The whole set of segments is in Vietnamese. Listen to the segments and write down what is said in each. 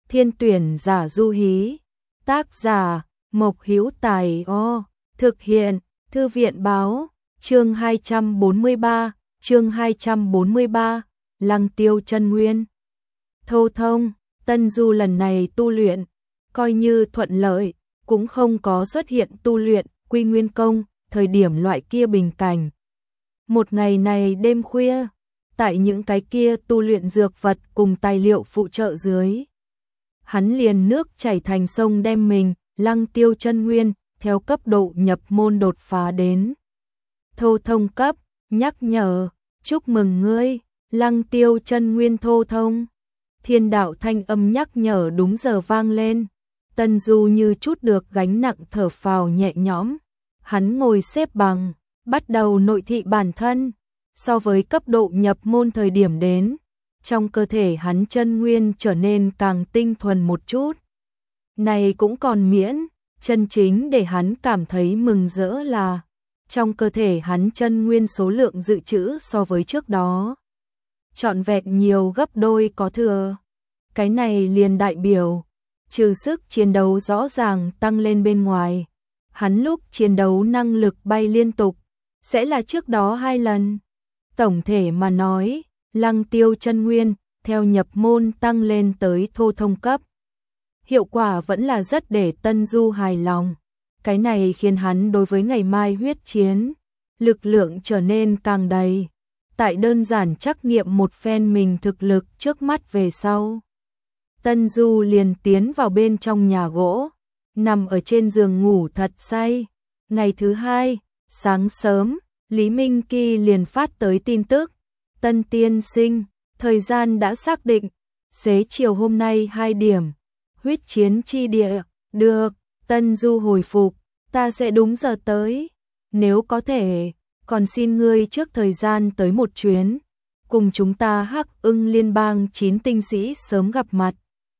thiên tuyển giả Du Hí. Tác giả Mộc Hữu Tài. Thực hiện Thư viện báo. Chương 243, Lăng Tiêu chân nguyên. Thâu thông, Tân Du lần này tu luyện, coi như thuận lợi, cũng không có xuất hiện tu luyện Quy Nguyên Công, thời điểm loại kia bình cảnh. Một ngày này đêm khuya, tại những cái kia tu luyện dược vật cùng tài liệu phụ trợ dưới, hắn liền nước chảy thành sông đem mình, Lăng Tiêu chân nguyên, theo cấp độ nhập môn đột phá đến thô thông cấp, nhắc nhở, chúc mừng ngươi, Lăng Tiêu chân nguyên thô thông. Thiên đạo thanh âm nhắc nhở đúng giờ vang lên, Tân Du như chút được gánh nặng thở phào nhẹ nhõm, hắn ngồi xếp bằng, bắt đầu nội thị bản thân, so với cấp độ nhập môn thời điểm đến, trong cơ thể hắn chân nguyên trở nên càng tinh thuần một chút. Này cũng còn miễn, chân chính để hắn cảm thấy mừng rỡ là trong cơ thể hắn chân nguyên số lượng dự trữ so với trước đó trọn vẹn nhiều gấp đôi có thừa. Cái này liền đại biểu trừ sức chiến đấu rõ ràng tăng lên bên ngoài, hắn lúc chiến đấu năng lực bay liên tục sẽ là trước đó 2 lần. Tổng thể mà nói, Lăng Tiêu chân nguyên theo nhập môn tăng lên tới thô thông cấp, hiệu quả vẫn là rất để Tân Du hài lòng. Cái này khiến hắn đối với ngày mai huyết chiến, lực lượng trở nên càng đầy. Tại đơn giản trắc nghiệm một phen mình thực lực trước mắt về sau, Tân Du liền tiến vào bên trong nhà gỗ, nằm ở trên giường ngủ thật say. Ngày thứ 2, sáng sớm, Lý Minh Kỳ liền phát tới tin tức, Tân tiên sinh, thời gian đã xác định, xế chiều hôm nay 2 điểm, huyết chiến chi địa. Được, Tân Du hồi phục, ta sẽ đúng giờ tới, nếu có thể, còn xin ngươi trước thời gian tới một chuyến, cùng chúng ta Hắc Ưng Liên bang 9 tinh sĩ sớm gặp mặt,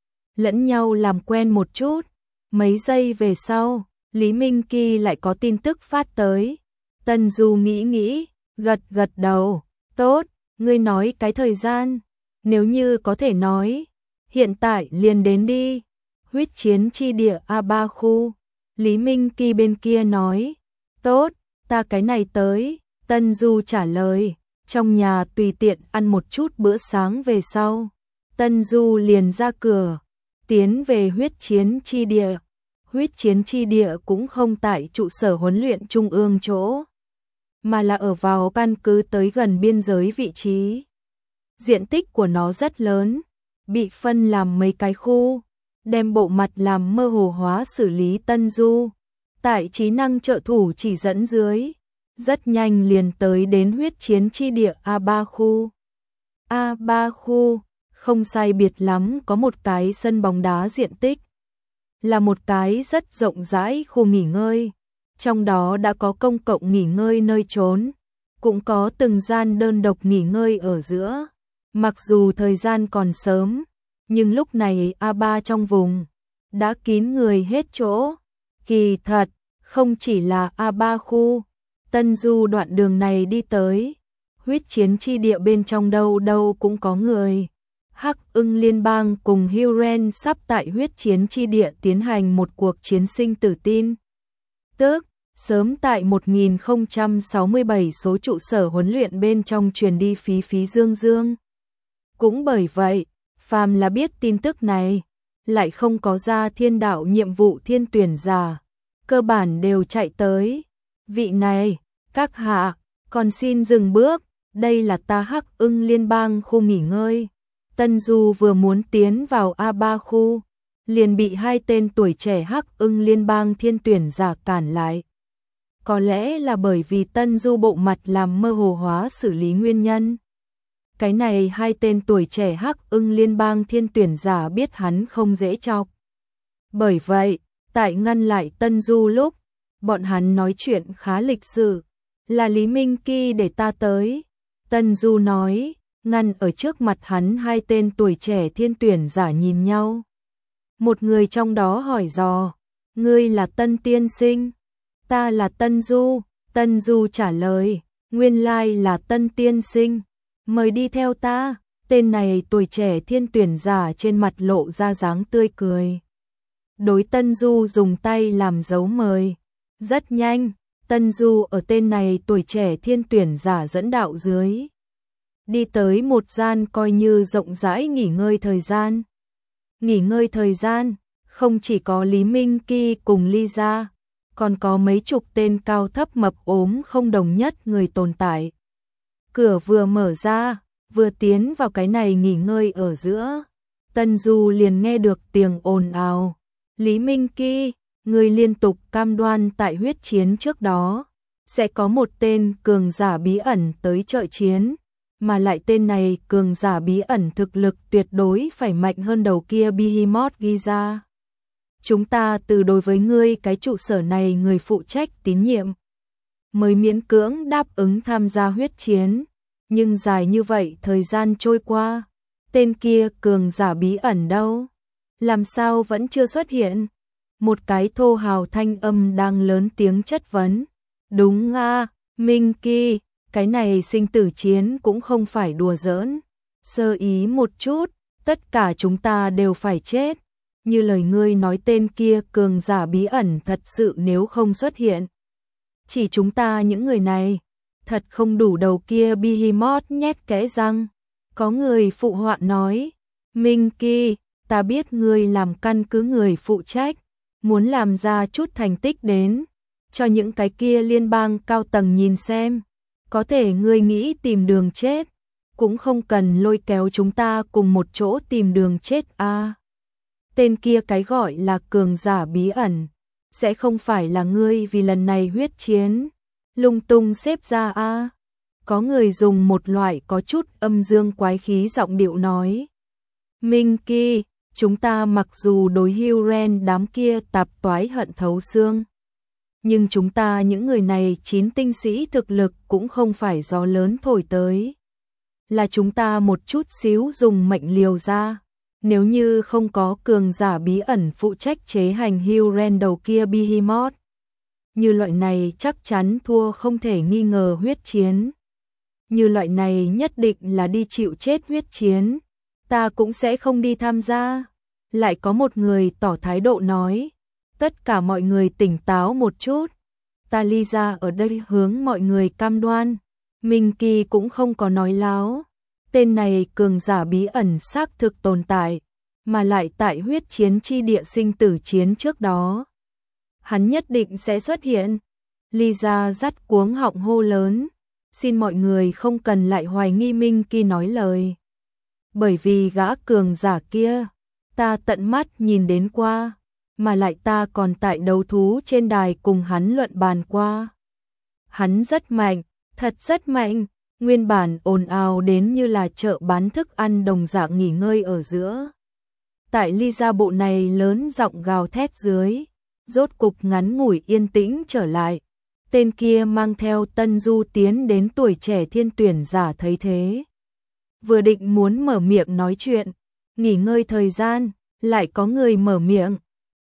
lẫn nhau làm quen một chút. Mấy giây về sau, Lý Minh Kỳ lại có tin tức phát tới. Tân Du nghĩ, gật đầu, tốt, ngươi nói cái thời gian, nếu như có thể nói, hiện tại liền đến đi. Huyết chiến chi địa A3 khu. Lý Minh Kỳ bên kia nói, tốt, ta cái này tới. Tân Du trả lời, trong nhà tùy tiện ăn một chút bữa sáng về sau, Tân Du liền ra cửa, tiến về huyết chiến chi địa. Huyết chiến chi địa cũng không tại trụ sở huấn luyện trung ương chỗ, mà là ở vào căn cứ tới gần biên giới vị trí. Diện tích của nó rất lớn, bị phân làm mấy cái khu, đem bộ mặt làm mơ hồ hóa xử lý. Tân Du tại trí năng trợ thủ chỉ dẫn dưới, rất nhanh liền tới đến huyết chiến chi địa A3 khu. A3 khu, không sai biệt lắm có một cái sân bóng đá, diện tích là một cái rất rộng rãi khu nghỉ ngơi, trong đó đã có công cộng nghỉ ngơi nơi trốn, cũng có từng gian đơn độc nghỉ ngơi ở giữa. Mặc dù thời gian còn sớm, nhưng lúc này A3 trong vùng đã kín người hết chỗ. Kỳ thật, không chỉ là A3 khu, Tân Du đoạn đường này đi tới, huyết chiến chi địa bên trong đâu đâu cũng có người. Hắc Ưng Liên bang cùng Huren sắp tại huyết chiến chi địa tiến hành một cuộc chiến sinh tử tin tức, sớm tại 1067 số trụ sở huấn luyện bên trong truyền đi phí dương. Cũng bởi vậy, phàm là biết tin tức này, lại không có ra thiên đạo nhiệm vụ thiên tuyển giả, cơ bản đều chạy tới. Vị này, các hạ, còn xin dừng bước, đây là ta Hắc Ưng Liên bang khu nghỉ ngơi. Tân Du vừa muốn tiến vào A3 khu, liền bị 2 tên tuổi trẻ Hắc Ưng Liên bang thiên tuyển giả cản lại. Có lẽ là bởi vì Tân Du bộ mặt làm mơ hồ hóa xử lý nguyên nhân. Cái này 2 tên tuổi trẻ Hắc Ưng Liên bang thiên tuyển giả biết hắn không dễ chọc. Bởi vậy, tại ngăn lại Tân Du lúc, bọn hắn nói chuyện khá lịch sự, là Lý Minh Kỳ để ta tới. Tân Du nói, ngăn ở trước mặt hắn 2 tên tuổi trẻ thiên tuyển giả nhìn nhau. Một người trong đó hỏi dò, ngươi là Tân tiên sinh? Ta là Tân Du. Tân Du trả lời, nguyên lai là Tân tiên sinh, mời đi theo ta. Tên này tuổi trẻ thiên tuyển giả trên mặt lộ ra dáng tươi cười. Đối Tân Du dùng tay làm dấu mời. Rất nhanh, Tân Du ở tên này tuổi trẻ thiên tuyển giả dẫn đạo dưới. Đi tới một gian coi như rộng rãi nghỉ ngơi thời gian. Nghỉ ngơi thời gian, không chỉ có Lý Minh Kỳ cùng Lisa, còn có mấy chục tên cao thấp mập ốm không đồng nhất người tồn tại. Cửa vừa mở ra, vừa tiến vào cái này nghỉ ngơi ở giữa. Tân Du liền nghe được tiếng ồn ào. Lý Minh Kỳ, người liên tục cam đoan tại huyết chiến trước đó, sẽ có một tên cường giả bí ẩn tới trợ chiến, mà lại tên này cường giả bí ẩn thực lực tuyệt đối phải mạnh hơn đầu kia Behemoth ghi ra. Chúng ta từ đối với ngươi cái trụ sở này người phụ trách tín nhiệm, mới miễn cưỡng đáp ứng tham gia huyết chiến, nhưng dài như vậy thời gian trôi qua, tên kia cường giả bí ẩn đâu? Làm sao vẫn chưa xuất hiện? Một cái thô hào thanh âm đang lớn tiếng chất vấn. Đúng a, Minh Kỳ, cái này sinh tử chiến cũng không phải đùa giỡn. Sơ ý một chút, tất cả chúng ta đều phải chết. Như lời ngươi nói tên kia cường giả bí ẩn thật sự nếu không xuất hiện. Chỉ chúng ta những người này, thật không đủ đầu kia Behemoth nhét kẽ răng. Có người phụ họa nói, Minh Kỳ, ta biết ngươi làm căn cứ người phụ trách, muốn làm ra chút thành tích đến, cho những cái kia liên bang cao tầng nhìn xem, có thể ngươi nghĩ tìm đường chết, cũng không cần lôi kéo chúng ta cùng một chỗ tìm đường chết a. Tên kia cái gọi là cường giả bí ẩn, sẽ không phải là ngươi vì lần này huyết chiến, lung tung xếp ra a. Có người dùng một loại có chút âm dương quái khí giọng điệu nói. Minh Kỳ, chúng ta mặc dù đối Huren đám kia tạp toái hận thấu xương, nhưng chúng ta những người này 9 tinh sĩ thực lực cũng không phải gió lớn thổi tới. Là chúng ta một chút xíu dùng mệnh liều ra. Nếu như không có cường giả bí ẩn phụ trách chế hành Huren đầu kia Behemoth, như loại này chắc chắn thua không thể nghi ngờ huyết chiến. Như loại này nhất định là đi chịu chết huyết chiến. Ta cũng sẽ không đi tham gia. Lại có một người tỏ thái độ nói. Tất cả mọi người tỉnh táo một chút. Ta Lisa ở đây hướng mọi người cam đoan. Minh Kỳ cũng không có nói láo. Tên này cường giả bí ẩn xác thực tồn tại. Mà lại tại huyết chiến chi địa sinh tử chiến trước đó. Hắn nhất định sẽ xuất hiện. Lisa dắt cuống họng hô lớn. Xin mọi người không cần lại hoài nghi Minh Kỳ nói lời. Bởi vì gã cường giả kia, ta tận mắt nhìn đến qua, mà lại ta còn tại đấu thú trên đài cùng hắn luận bàn qua. Hắn rất mạnh, thật rất mạnh, nguyên bản ồn ào đến như là chợ bán thức ăn đồng dạng nghỉ ngơi ở giữa. Tại Lisa bộ này lớn giọng gào thét dưới, rốt cục ngắn ngủi yên tĩnh trở lại. Tên kia mang theo Tân Du tiến đến tuổi trẻ thiên tuyển giả thấy thế. Vừa định muốn mở miệng nói chuyện, nghỉ ngơi thời gian, lại có người mở miệng.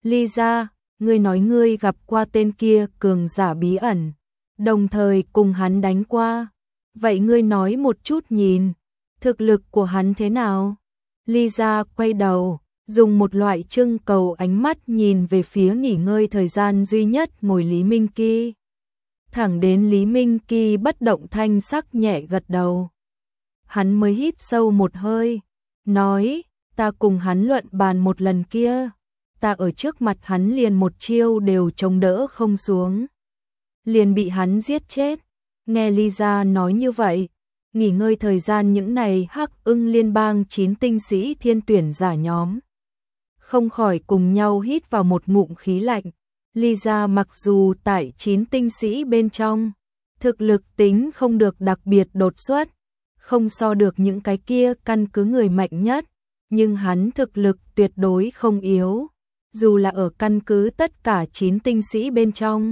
Lisa, ngươi nói ngươi gặp qua tên kia cường giả bí ẩn, đồng thời cùng hắn đánh qua. Vậy ngươi nói một chút nhìn, thực lực của hắn thế nào? Lisa quay đầu, dùng một loại trưng cầu ánh mắt nhìn về phía nghỉ ngơi thời gian duy nhất ngồi Lý Minh Kỳ. Thẳng đến Lý Minh Kỳ bất động thanh sắc nhẹ gật đầu. Hắn mới hít sâu một hơi, nói, ta cùng hắn luận bàn một lần kia, ta ở trước mặt hắn liền một chiêu đều chống đỡ không xuống. Liền bị hắn giết chết. Nghe Lisa nói như vậy, nghỉ ngơi thời gian những này Hắc Ưng liên bang 9 tinh sĩ thiên tuyển giả nhóm. Không khỏi cùng nhau hít vào một ngụm khí lạnh. Lisa mặc dù tại 9 tinh sĩ bên trong, thực lực tính không được đặc biệt đột xuất, không so được những cái kia căn cứ người mạnh nhất, nhưng hắn thực lực tuyệt đối không yếu, dù là ở căn cứ tất cả 9 tinh sĩ bên trong,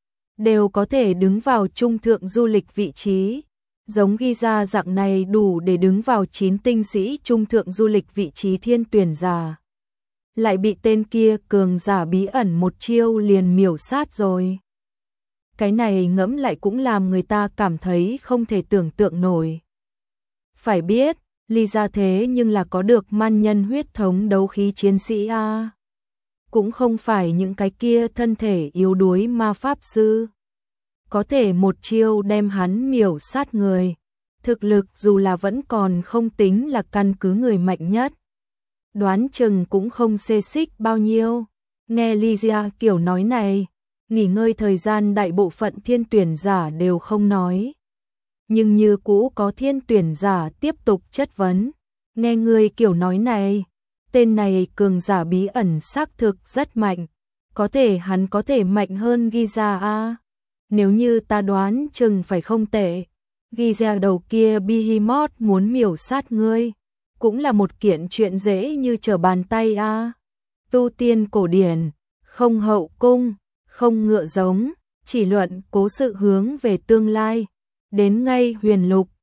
đều có thể đứng vào trung thượng du lịch vị trí, giống ghi ra dạng này đủ để đứng vào 9 tinh sĩ trung thượng du lịch vị trí thiên tuyển giả. Lại bị tên kia cường giả bí ẩn một chiêu liền miểu sát rồi. Cái này ngẫm lại cũng làm người ta cảm thấy không thể tưởng tượng nổi. Phải biết, Ly gia thế nhưng là có được man nhân huyết thống đấu khí chiến sĩ a. Cũng không phải những cái kia thân thể yếu đuối ma pháp sư. Có thể một chiêu đem hắn miểu sát người. Thực lực dù là vẫn còn không tính là căn cứ người mạnh nhất. Đoán chừng cũng không xê xích bao nhiêu. Nghe Lydia kiểu nói này, nghỉ ngơi thời gian đại bộ phận thiên tuyển giả đều không nói. Nhưng như cũ có thiên tuyển giả tiếp tục chất vấn. Nghe người kiểu nói này, tên này cường giả bí ẩn xác thực rất mạnh. Có thể hắn có thể mạnh hơn Giza a. Nếu như ta đoán chừng phải không tệ. Giza đầu kia Behemoth muốn miểu sát ngươi. Cũng là một kiện chuyện dễ như trở bàn tay a. Tu tiên cổ điển, không hậu cung, không ngựa giống, chỉ luận cố sự hướng về tương lai. Đến ngay huyền lục,